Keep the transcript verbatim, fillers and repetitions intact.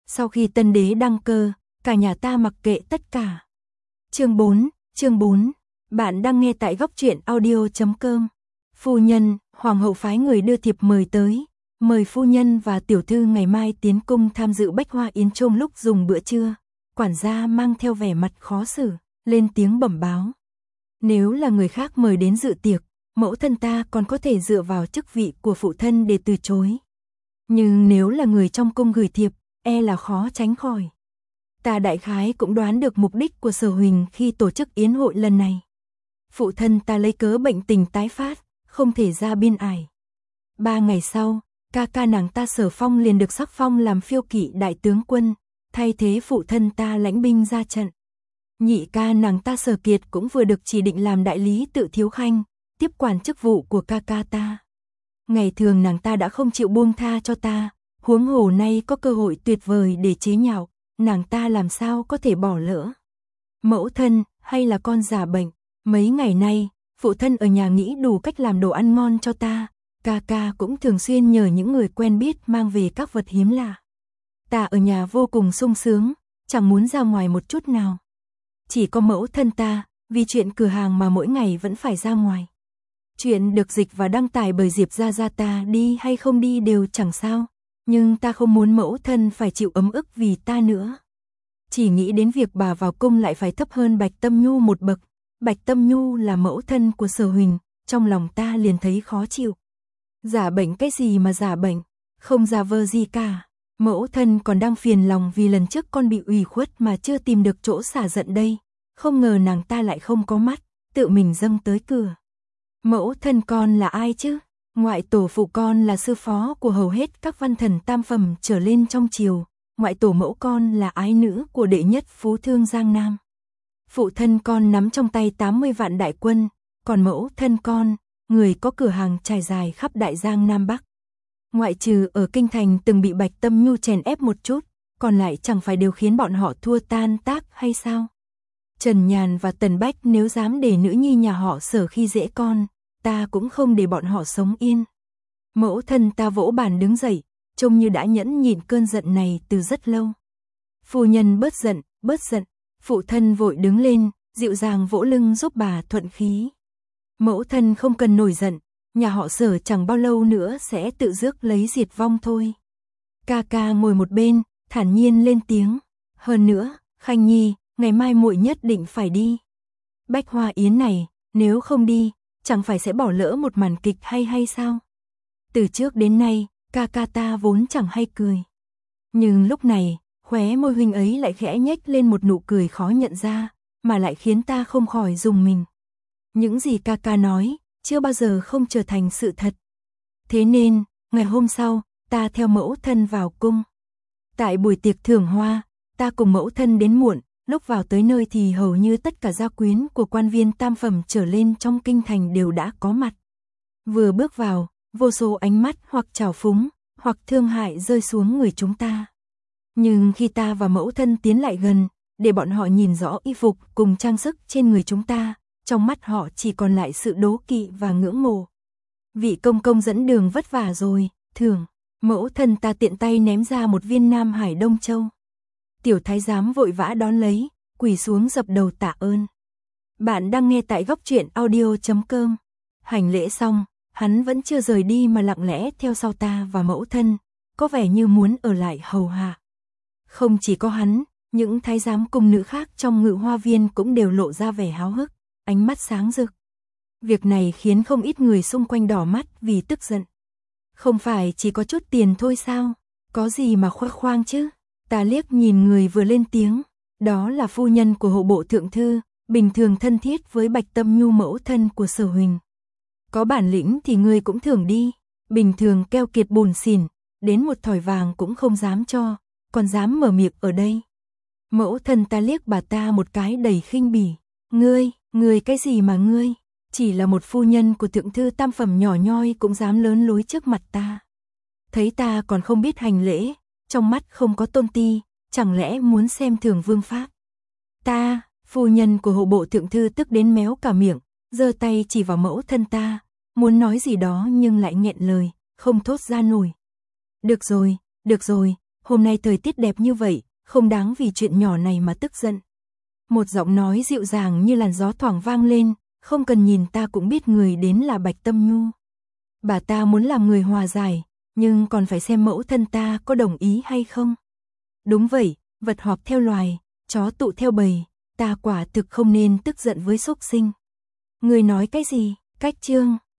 Sau khi tân đế đăng cơ, cả nhà ta mặc kệ tất cả. Chương bốn, chương bốn. Bạn đang nghe tại góc truyện audio chấm com. Phu nhân, hoàng hậu phái người đưa thiệp mời tới, mời phu nhân và tiểu thư ngày mai tiến cung tham dự bách hoa yến trong lúc dùng bữa trưa. Quản gia mang theo vẻ mặt khó xử, lên tiếng bẩm báo. Nếu là người khác mời đến dự tiệc, mẫu thân ta còn có thể dựa vào chức vị của phụ thân để từ chối. Nhưng nếu là người trong cung gửi thiệp, e là khó tránh khỏi. Ta đại khái cũng đoán được mục đích của Sở Huỳnh khi tổ chức yến hội lần này. Phụ thân ta lấy cớ bệnh tình tái phát, không thể ra biên ải. Ba ngày sau, ca ca nàng ta Sở Phong liền được sắc phong làm phiêu kỵ đại tướng quân, thay thế phụ thân ta lãnh binh ra trận. Nhị ca nàng ta Sở Kiệt cũng vừa được chỉ định làm đại lý Tự Thiếu Khanh, tiếp quản chức vụ của ca ca ta. Ngày thường nàng ta đã không chịu buông tha cho ta, huống hồ nay có cơ hội tuyệt vời để chế nhạo, nàng ta làm sao có thể bỏ lỡ. Mẫu thân, hay là con già bệnh, mấy ngày nay, phụ thân ở nhà nghĩ đủ cách làm đồ ăn ngon cho ta, ca ca cũng thường xuyên nhờ những người quen biết mang về các vật hiếm lạ. Ta ở nhà vô cùng sung sướng, chẳng muốn ra ngoài một chút nào. Chỉ có mẫu thân ta, vì chuyện cửa hàng mà mỗi ngày vẫn phải ra ngoài. Chuyện được dịch và đăng tải bởi Diệp Gia Gia ta đi hay không đi đều chẳng sao, nhưng ta không muốn mẫu thân phải chịu ấm ức vì ta nữa. Chỉ nghĩ đến việc bà vào cung lại phải thấp hơn Bạch Tâm Nhu một bậc. Bạch Tâm Nhu là mẫu thân của Sở Huỳnh, trong lòng ta liền thấy khó chịu. Giả bệnh cái gì mà giả bệnh, không giả vờ gì cả. Mẫu thân còn đang phiền lòng vì lần trước con bị ủy khuất mà chưa tìm được chỗ xả giận đây. Không ngờ nàng ta lại không có mắt, tự mình dâng tới cửa. Mẫu thân con là ai chứ? Ngoại tổ phụ con là sư phó của hầu hết các văn thần tam phẩm trở lên trong triều. Ngoại tổ mẫu con là ái nữ của đệ nhất phú thương Giang Nam. Phụ thân con nắm trong tay tám mươi vạn đại quân, còn mẫu thân con, người có cửa hàng trải dài khắp đại Giang Nam Bắc. Ngoại trừ ở kinh thành từng bị Bạch Tâm Nhu chèn ép một chút, còn lại chẳng phải đều khiến bọn họ thua tan tác hay sao? Trần Nhàn và Tần Bách nếu dám để nữ nhi nhà họ Sở khi dễ con, ta cũng không để bọn họ sống yên. Mẫu thân ta vỗ bàn đứng dậy, trông như đã nhẫn nhịn cơn giận này từ rất lâu. Phu nhân bớt giận, bớt giận. Phụ thân vội đứng lên, dịu dàng vỗ lưng giúp bà thuận khí. Mẫu thân không cần nổi giận, nhà họ Sở chẳng bao lâu nữa sẽ tự rước lấy diệt vong thôi. Ca ca ngồi một bên, thản nhiên lên tiếng. Hơn nữa, Khanh Nhi, ngày mai muội nhất định phải đi. Bách hoa yến này, nếu không đi, chẳng phải sẽ bỏ lỡ một màn kịch hay hay sao? Từ trước đến nay, ca ca ta vốn chẳng hay cười. Nhưng lúc này, khóe môi huynh ấy lại khẽ nhếch lên một nụ cười khó nhận ra, mà lại khiến ta không khỏi rùng mình. Những gì ca ca nói, chưa bao giờ không trở thành sự thật. Thế nên, ngày hôm sau, ta theo mẫu thân vào cung. Tại buổi tiệc thưởng hoa, ta cùng mẫu thân đến muộn, lúc vào tới nơi thì hầu như tất cả gia quyến của quan viên tam phẩm trở lên trong kinh thành đều đã có mặt. Vừa bước vào, vô số ánh mắt hoặc trào phúng, hoặc thương hại rơi xuống người chúng ta. Nhưng khi ta và mẫu thân tiến lại gần, để bọn họ nhìn rõ y phục cùng trang sức trên người chúng ta, trong mắt họ chỉ còn lại sự đố kỵ và ngưỡng mộ. Vị công công dẫn đường vất vả rồi, thưởng. Mẫu thân ta tiện tay ném ra một viên Nam Hải Đông Châu. Tiểu thái giám vội vã đón lấy, quỳ xuống dập đầu tạ ơn. Bạn đang nghe tại góc truyện audio chấm com. Hành lễ xong, hắn vẫn chưa rời đi mà lặng lẽ theo sau ta và mẫu thân, có vẻ như muốn ở lại hầu hạ. Không chỉ có hắn, những thái giám cung nữ khác trong Ngự Hoa Viên cũng đều lộ ra vẻ háo hức, ánh mắt sáng rực. Việc này khiến không ít người xung quanh đỏ mắt vì tức giận. Không phải chỉ có chút tiền thôi sao? Có gì mà khoe khoang chứ? Ta liếc nhìn người vừa lên tiếng, đó là phu nhân của hộ bộ thượng thư, bình thường thân thiết với Bạch Tâm Nhu mẫu thân của Sở Huỳnh. Có bản lĩnh thì ngươi cũng thưởng đi, bình thường keo kiệt bùn xỉn, đến một thỏi vàng cũng không dám cho, còn dám mở miệng ở đây. Mẫu thân ta liếc bà ta một cái đầy khinh bỉ, ngươi, ngươi cái gì mà ngươi, chỉ là một phu nhân của thượng thư tam phẩm nhỏ nhoi cũng dám lớn lối trước mặt ta. Thấy ta còn không biết hành lễ, trong mắt không có tôn ti, chẳng lẽ muốn xem thường vương pháp. Ta, phu nhân của hộ bộ thượng thư tức đến méo cả miệng, giơ tay chỉ vào mẫu thân ta, muốn nói gì đó nhưng lại nghẹn lời, không thốt ra nổi. Được rồi, được rồi, hôm nay thời tiết đẹp như vậy, không đáng vì chuyện nhỏ này mà tức giận. Một giọng nói dịu dàng như làn gió thoảng vang lên, không cần nhìn ta cũng biết người đến là Bạch Tâm Nhu. Bà ta muốn làm người hòa giải, nhưng còn phải xem mẫu thân ta có đồng ý hay không. Đúng vậy, vật họp theo loài, chó tụ theo bầy, ta quả thực không nên tức giận với súc sinh. Người nói cái gì? Cách chương